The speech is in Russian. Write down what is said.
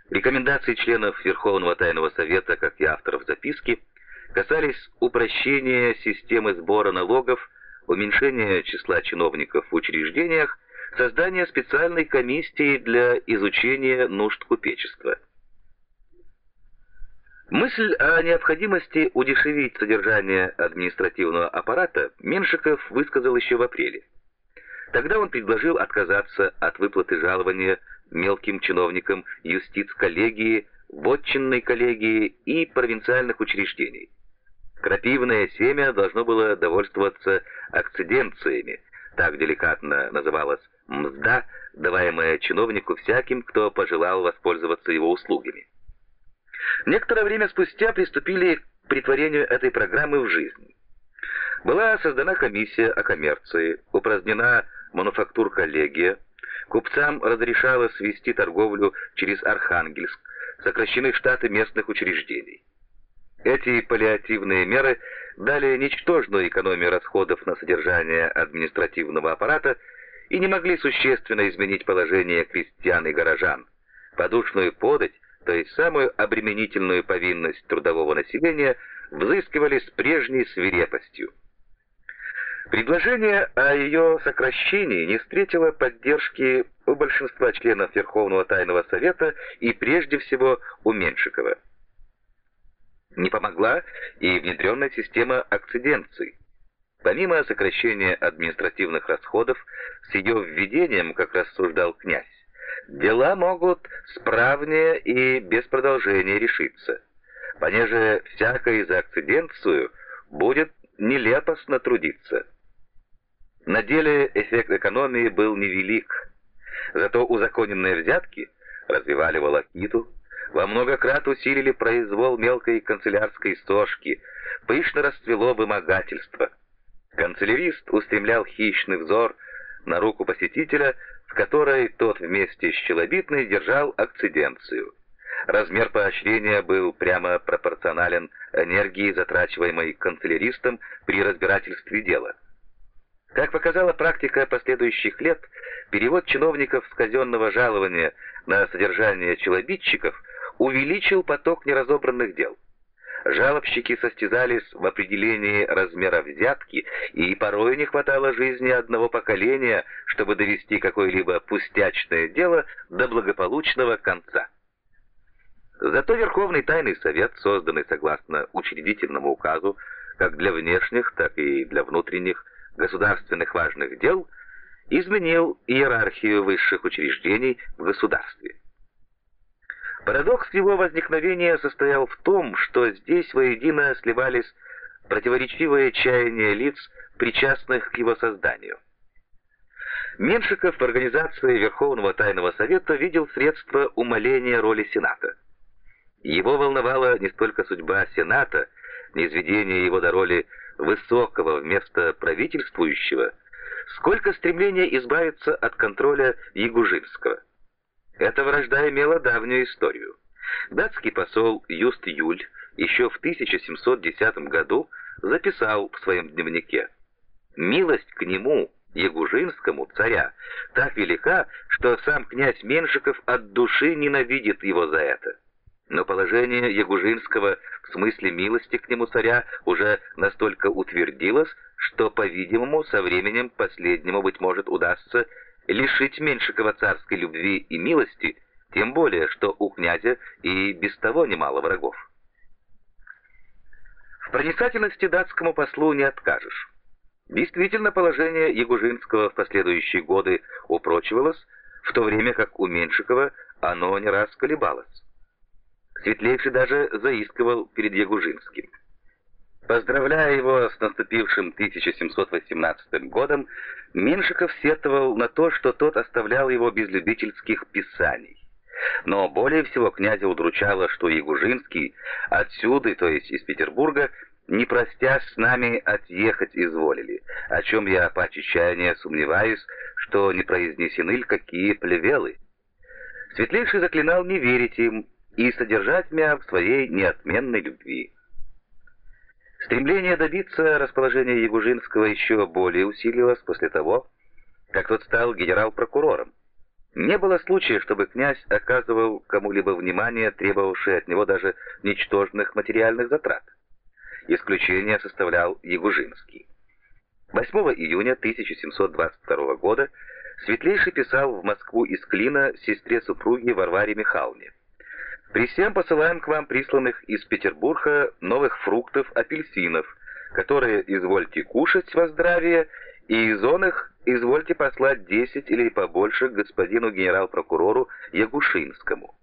Рекомендации членов Верховного Тайного Совета, как и авторов записки, касались упрощения системы сбора налогов, уменьшения числа чиновников в учреждениях, создания специальной комиссии для изучения нужд купечества. Мысль о необходимости удешевить содержание административного аппарата Меншиков высказал еще в апреле. Тогда он предложил отказаться от выплаты жалования мелким чиновникам юстиц-коллегии, вотчинной коллегии и провинциальных учреждений. Крапивное семя должно было довольствоваться акциденциями, так деликатно называлась мзда, даваемая чиновнику всяким, кто пожелал воспользоваться его услугами. Некоторое время спустя приступили к претворению этой программы в жизнь. Была создана комиссия о коммерции, упразднена мануфактур-коллегия, купцам разрешалось вести торговлю через Архангельск, сокращены штаты местных учреждений. Эти паллиативные меры дали ничтожную экономию расходов на содержание административного аппарата и не могли существенно изменить положение крестьян и горожан. Подушную подать, то есть самую обременительную повинность трудового населения, взыскивали с прежней свирепостью. Предложение о ее сокращении не встретило поддержки у большинства членов Верховного Тайного Совета и прежде всего у Меншикова. Не помогла и внедренная система акциденций. Помимо сокращения административных расходов, с ее введением, как рассуждал князь, дела могут справнее и без продолжения решиться, понеже всякое за акциденцию будет нелепостно трудиться. На деле эффект экономии был невелик, зато узаконенные взятки развивали волокиту, во много крат усилили произвол мелкой канцелярской сошки, пышно расцвело вымогательство. Канцелярист устремлял хищный взор на руку посетителя, в которой тот вместе с челобитной держал акциденцию. Размер поощрения был прямо пропорционален энергии, затрачиваемой канцеляристом при разбирательстве дела. Как показала практика последующих лет, перевод чиновников с казенного жалования на содержание челобитчиков увеличил поток неразобранных дел. Жалобщики состязались в определении размера взятки, и порой не хватало жизни одного поколения, чтобы довести какое-либо пустячное дело до благополучного конца. Зато Верховный Тайный Совет, созданный согласно учредительному указу, как для внешних, так и для внутренних государственных важных дел, изменил иерархию высших учреждений в государстве. Парадокс его возникновения состоял в том, что здесь воедино сливались противоречивые чаяния лиц, причастных к его созданию. Меншиков в организации Верховного Тайного Совета видел средства умаления роли Сената. Его волновала не столько судьба Сената, низведение его до роли высокого вместо правительствующего, сколько стремление избавиться от контроля Ягужинского. Эта вражда имела давнюю историю. Датский посол Юст Юль еще в 1710 году записал в своем дневнике: «Милость к нему, Ягужинскому, царя, так велика, что сам князь Меншиков от души ненавидит его за это». Но положение Ягужинского в смысле милости к нему царя уже настолько утвердилось, что, по-видимому, со временем последнему, быть может, удастся лишить Меншикова царской любви и милости, тем более, что у князя и без того немало врагов. В проницательности датскому послу не откажешь. Действительно, положение Ягужинского в последующие годы упрочивалось, в то время как у Меншикова оно не раз колебалось. Светлейший даже заискивал перед Ягужинским. Поздравляя его с наступившим 1718 годом, Меншиков сетовал на то, что тот оставлял его без любительских писаний. Но более всего князя удручало, что Ягужинский отсюда, то есть из Петербурга, не простясь с нами отъехать изволили, о чем я по отчаянию сомневаюсь, что не произнесены ли какие плевелы. Светлейший заклинал не верить им и содержать меня в своей неотменной любви. Стремление добиться расположения Ягужинского еще более усилилось после того, как тот стал генерал-прокурором. Не было случая, чтобы князь оказывал кому-либо внимание, требовавшее от него даже ничтожных материальных затрат. Исключение составлял Ягужинский. 8 июня 1722 года Светлейший писал в Москву из Клина сестре супруги Варваре Михайловне: «При всем посылаем к вам присланных из Петербурга новых фруктов, апельсинов, которые извольте кушать во здравие, и из оных извольте послать 10 или побольше к господину генерал-прокурору Ягушинскому».